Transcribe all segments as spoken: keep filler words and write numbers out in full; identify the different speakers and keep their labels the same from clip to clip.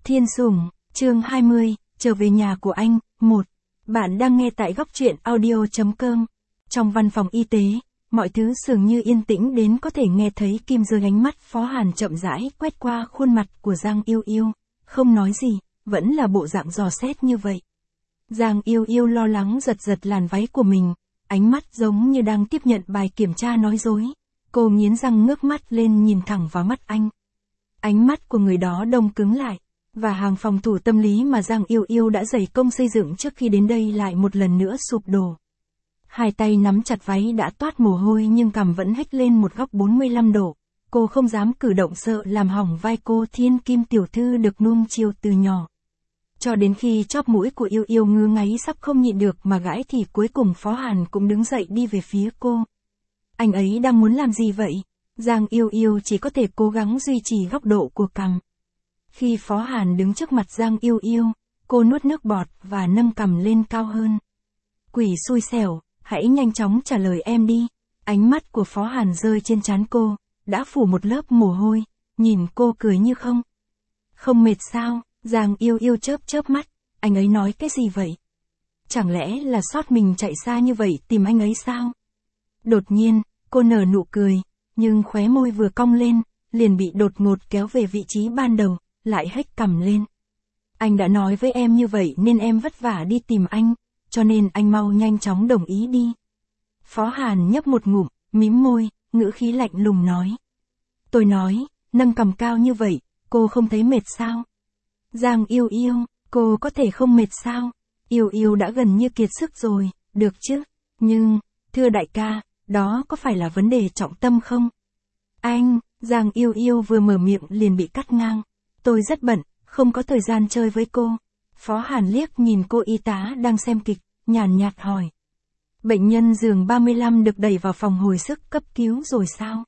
Speaker 1: Thiên Sủng, chương hai mươi, trở về nhà của anh, một. Bạn đang nghe tại góc truyện audio.com. Trong văn phòng y tế, mọi thứ dường như yên tĩnh đến có thể nghe thấy Kim rơi ánh mắt Phó Hàn chậm rãi quét qua khuôn mặt của Giang Yêu Yêu, không nói gì, vẫn là bộ dạng dò xét như vậy. Giang Yêu Yêu lo lắng giật giật làn váy của mình, ánh mắt giống như đang tiếp nhận bài kiểm tra nói dối. Cô nghiến răng ngước mắt lên nhìn thẳng vào mắt anh. Ánh mắt của người đó đông cứng lại, và hàng phòng thủ tâm lý mà Giang Yêu Yêu đã dày công xây dựng trước khi đến đây lại một lần nữa sụp đổ. Hai tay nắm chặt váy đã toát mồ hôi nhưng cằm vẫn hếch lên một góc bốn mươi lăm độ. Cô không dám cử động sợ làm hỏng vai cô Thiên Kim tiểu thư được nuông chiều từ nhỏ. Cho đến khi chóp mũi của Yêu Yêu ngứa ngáy sắp không nhịn được mà gãi thì cuối cùng Phó Hàn cũng đứng dậy đi về phía cô. Anh ấy đang muốn làm gì vậy? Giang Yêu Yêu chỉ có thể cố gắng duy trì góc độ của cằm. Khi Phó Hàn đứng trước mặt Giang Yêu Yêu, cô nuốt nước bọt và nâng cằm lên cao hơn. Quỷ xui xẻo, hãy nhanh chóng trả lời em đi. Ánh mắt của Phó Hàn rơi trên trán cô, đã phủ một lớp mồ hôi, nhìn cô cười như không. Không mệt sao? Giang Yêu Yêu chớp chớp mắt, anh ấy nói cái gì vậy? Chẳng lẽ là sót mình chạy xa như vậy tìm anh ấy sao? Đột nhiên, cô nở nụ cười, nhưng khóe môi vừa cong lên, liền bị đột ngột kéo về vị trí ban đầu, lại hếch cằm lên. Anh đã nói với em như vậy nên em vất vả đi tìm anh, cho nên anh mau nhanh chóng đồng ý đi. Phó Hàn nhấp một ngụm, mím môi, ngữ khí lạnh lùng nói. Tôi nói, nâng cằm cao như vậy, cô không thấy mệt sao? Giang Yêu Yêu, cô có thể không mệt sao? Yêu Yêu đã gần như kiệt sức rồi, được chứ? Nhưng, thưa đại ca, đó có phải là vấn đề trọng tâm không? Anh, Giang Yêu Yêu vừa mở miệng liền bị cắt ngang. Tôi rất bận, không có thời gian chơi với cô. Phó Hàn liếc nhìn cô y tá đang xem kịch, nhàn nhạt hỏi. Bệnh nhân giường ba mươi lăm được đẩy vào phòng hồi sức cấp cứu rồi sao?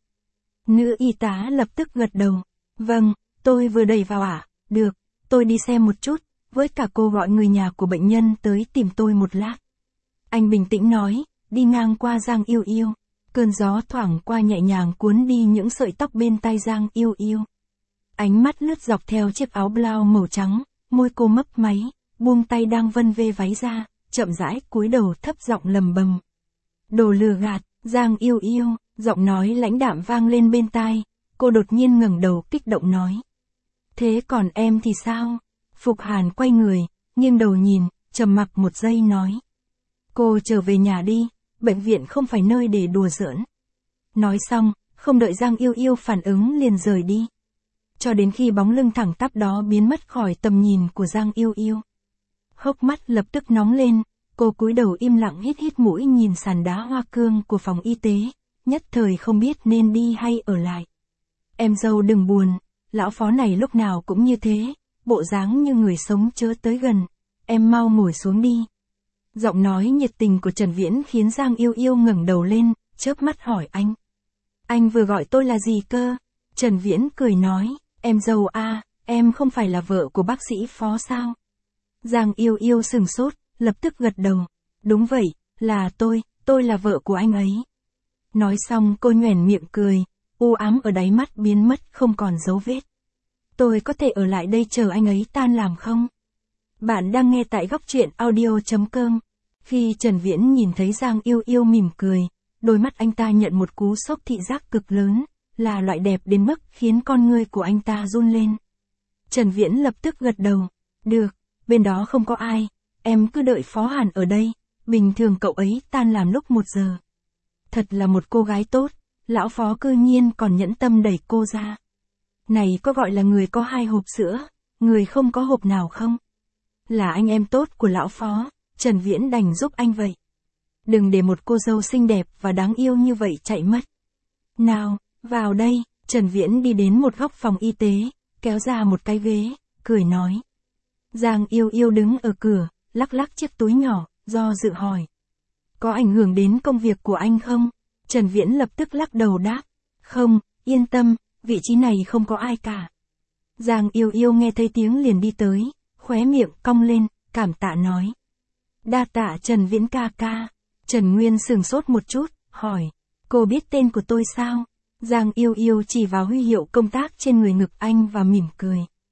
Speaker 1: Nữ y tá lập tức gật đầu. Vâng, tôi vừa đẩy vào ạ. À? Được, tôi đi xem một chút, với cả cô gọi người nhà của bệnh nhân tới tìm tôi một lát. Anh bình tĩnh nói, đi ngang qua Giang Yêu Yêu. Cơn gió thoảng qua nhẹ nhàng cuốn đi những sợi tóc bên tai Giang Yêu Yêu. Ánh mắt lướt dọc theo chiếc áo blau màu trắng, môi cô mấp máy, buông tay đang vân vê váy ra, chậm rãi cúi đầu thấp giọng lầm bầm. Đồ lừa gạt, Giang Yêu Yêu, giọng nói lãnh đạm vang lên bên tai, cô đột nhiên ngẩng đầu kích động nói. Thế còn em thì sao? Phục Hàn quay người, nghiêng đầu nhìn, trầm mặc một giây nói. Cô trở về nhà đi, bệnh viện không phải nơi để đùa giỡn. Nói xong, không đợi Giang Yêu Yêu phản ứng liền rời đi. Cho đến khi bóng lưng thẳng tắp đó biến mất khỏi tầm nhìn của Giang Yêu Yêu. Hốc mắt lập tức nóng lên, cô cúi đầu im lặng hít hít mũi nhìn sàn đá hoa cương của phòng y tế, nhất thời không biết nên đi hay ở lại. Em dâu đừng buồn, lão Phó này lúc nào cũng như thế, bộ dáng như người sống chớ tới gần, em mau ngồi xuống đi. Giọng nói nhiệt tình của Trần Viễn khiến Giang Yêu Yêu ngẩng đầu lên, chớp mắt hỏi anh. Anh vừa gọi tôi là gì cơ? Trần Viễn cười nói, em dâu a, em không phải là vợ của bác sĩ Phó sao? Giang Yêu Yêu sừng sốt, lập tức gật đầu. Đúng vậy, là tôi, tôi là vợ của anh ấy. Nói xong cô nhoẻn miệng cười, u ám ở đáy mắt biến mất không còn dấu vết. Tôi có thể ở lại đây chờ anh ấy tan làm không? Bạn đang nghe tại góc truyện audio.com. Khi Trần Viễn nhìn thấy Giang Yêu Yêu mỉm cười, đôi mắt anh ta nhận một cú sốc thị giác cực lớn, là loại đẹp đến mức khiến con ngươi của anh ta run lên. Trần Viễn lập tức gật đầu. Được, bên đó không có ai, em cứ đợi Phó Hàn ở đây, bình thường cậu ấy tan làm lúc một giờ. Thật là một cô gái tốt, lão Phó cư nhiên còn nhẫn tâm đẩy cô ra. Này có gọi là người có hai hộp sữa, người không có hộp nào không? Là anh em tốt của lão Phó, Trần Viễn đành giúp anh vậy. Đừng để một cô dâu xinh đẹp và đáng yêu như vậy chạy mất. Nào, vào đây, Trần Viễn đi đến một góc phòng y tế, kéo ra một cái ghế, cười nói. Giang Yêu Yêu đứng ở cửa, lắc lắc chiếc túi nhỏ, do dự hỏi. Có ảnh hưởng đến công việc của anh không? Trần Viễn lập tức lắc đầu đáp. Không, yên tâm, vị trí này không có ai cả. Giang Yêu Yêu nghe thấy tiếng liền đi tới, khóe miệng cong lên, cảm tạ nói. Đa tạ Trần Viễn ca ca. Trần Nguyên sừng sốt một chút, hỏi. Cô biết tên của tôi sao? Giang Yêu Yêu chỉ vào huy hiệu công tác trên người ngực anh và mỉm cười.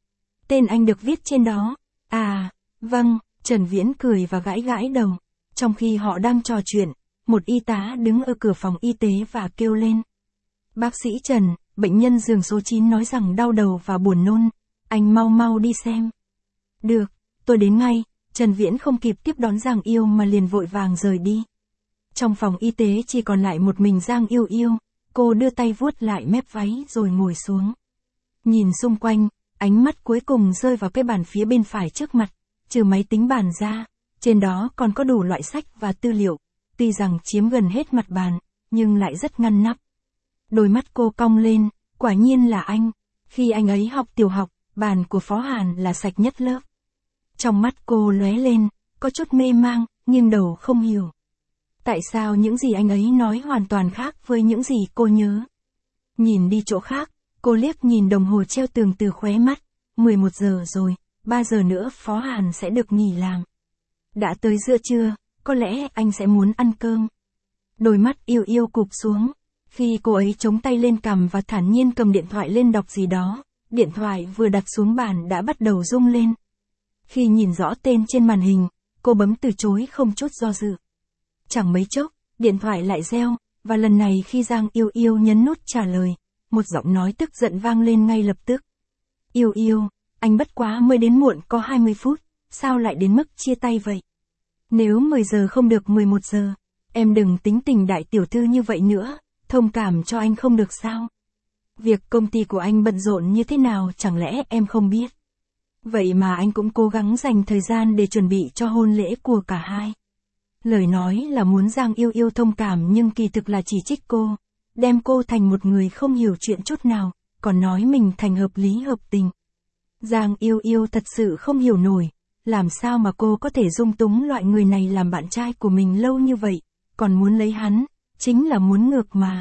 Speaker 1: Tên anh được viết trên đó. À, vâng, Trần Viễn cười và gãi gãi đầu. Trong khi họ đang trò chuyện, một y tá đứng ở cửa phòng y tế và kêu lên. Bác sĩ Trần, bệnh nhân giường số chín nói rằng đau đầu và buồn nôn. Anh mau mau đi xem. Được, tôi đến ngay. Trần Viễn không kịp tiếp đón Giang Yêu mà liền vội vàng rời đi. Trong phòng y tế chỉ còn lại một mình Giang Yêu Yêu. Cô đưa tay vuốt lại mép váy rồi ngồi xuống. Nhìn xung quanh, ánh mắt cuối cùng rơi vào cái bàn phía bên phải trước mặt. Trừ máy tính bàn ra, trên đó còn có đủ loại sách và tư liệu. Tuy rằng chiếm gần hết mặt bàn, nhưng lại rất ngăn nắp. Đôi mắt cô cong lên, quả nhiên là anh. Khi anh ấy học tiểu học, bàn của Phó Hàn là sạch nhất lớp. Trong mắt cô lóe lên, có chút mê mang, nghiêng đầu không hiểu. Tại sao những gì anh ấy nói hoàn toàn khác với những gì cô nhớ? Nhìn đi chỗ khác, cô liếc nhìn đồng hồ treo tường từ khóe mắt. mười một giờ rồi, ba giờ nữa Phó Hàn sẽ được nghỉ làm. Đã tới giữa trưa, có lẽ anh sẽ muốn ăn cơm. Đôi mắt Yêu Yêu cụp xuống. Khi cô ấy chống tay lên cằm và thản nhiên cầm điện thoại lên đọc gì đó, điện thoại vừa đặt xuống bàn đã bắt đầu rung lên. Khi nhìn rõ tên trên màn hình, cô bấm từ chối không chút do dự. Chẳng mấy chốc, điện thoại lại reo, và lần này khi Giang Yêu Yêu nhấn nút trả lời, một giọng nói tức giận vang lên ngay lập tức. Yêu Yêu, anh bất quá mới đến muộn có hai mươi phút, sao lại đến mức chia tay vậy? Nếu mười giờ không được mười một giờ, em đừng tính tình đại tiểu thư như vậy nữa, thông cảm cho anh không được sao? Việc công ty của anh bận rộn như thế nào chẳng lẽ em không biết? Vậy mà anh cũng cố gắng dành thời gian để chuẩn bị cho hôn lễ của cả hai. Lời nói là muốn Giang Yêu Yêu thông cảm nhưng kỳ thực là chỉ trích cô, đem cô thành một người không hiểu chuyện chút nào, còn nói mình thành hợp lý hợp tình. Giang Yêu Yêu thật sự không hiểu nổi, làm sao mà cô có thể dung túng loại người này làm bạn trai của mình lâu như vậy, còn muốn lấy hắn, chính là muốn ngược mà.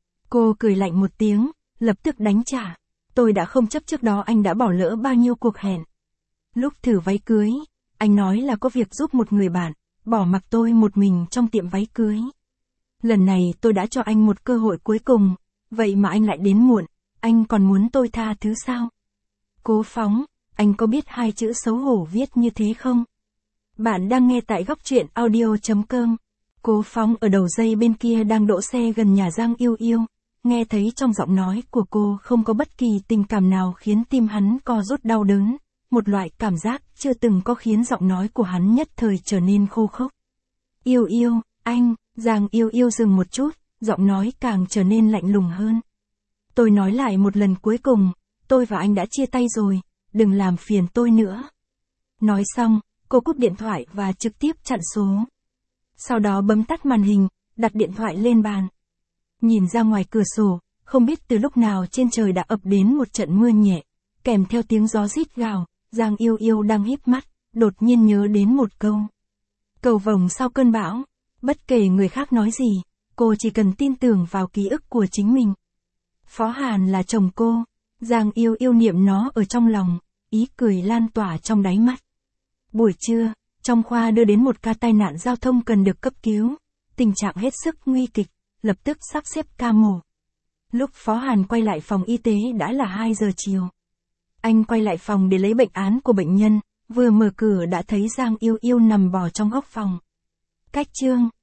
Speaker 1: Cô cười lạnh một tiếng, lập tức đánh trả. Tôi đã không chấp trước đó anh đã bỏ lỡ bao nhiêu cuộc hẹn. Lúc thử váy cưới, anh nói là có việc giúp một người bạn, bỏ mặc tôi một mình trong tiệm váy cưới. Lần này tôi đã cho anh một cơ hội cuối cùng, vậy mà anh lại đến muộn, anh còn muốn tôi tha thứ sao? Cố Phóng, anh có biết hai chữ xấu hổ viết như thế không? Bạn đang nghe tại góc truyện audio chấm com. Cố Phóng ở đầu dây bên kia đang đỗ xe gần nhà Giang Yêu Yêu. Nghe thấy trong giọng nói của cô không có bất kỳ tình cảm nào khiến tim hắn co rút đau đớn, một loại cảm giác chưa từng có khiến giọng nói của hắn nhất thời trở nên khô khốc. Yêu Yêu, anh, Giang Yêu Yêu dừng một chút, giọng nói càng trở nên lạnh lùng hơn. Tôi nói lại một lần cuối cùng, tôi và anh đã chia tay rồi, đừng làm phiền tôi nữa. Nói xong, cô cúp điện thoại và trực tiếp chặn số. Sau đó bấm tắt màn hình, đặt điện thoại lên bàn. Nhìn ra ngoài cửa sổ, không biết từ lúc nào trên trời đã ập đến một trận mưa nhẹ, kèm theo tiếng gió rít gào, Giang Yêu Yêu đang híp mắt, đột nhiên nhớ đến một câu. Cầu vồng sau cơn bão, bất kể người khác nói gì, cô chỉ cần tin tưởng vào ký ức của chính mình. Phó Hàn là chồng cô, Giang Yêu Yêu niệm nó ở trong lòng, ý cười lan tỏa trong đáy mắt. Buổi trưa, trong khoa đưa đến một ca tai nạn giao thông cần được cấp cứu, tình trạng hết sức nguy kịch, lập tức sắp xếp ca mổ. Lúc Phó Hàn quay lại phòng y tế đã là hai giờ chiều. Anh quay lại phòng để lấy bệnh án của bệnh nhân, vừa mở cửa đã thấy Giang Yêu Yêu nằm bò trong góc phòng. Cách chương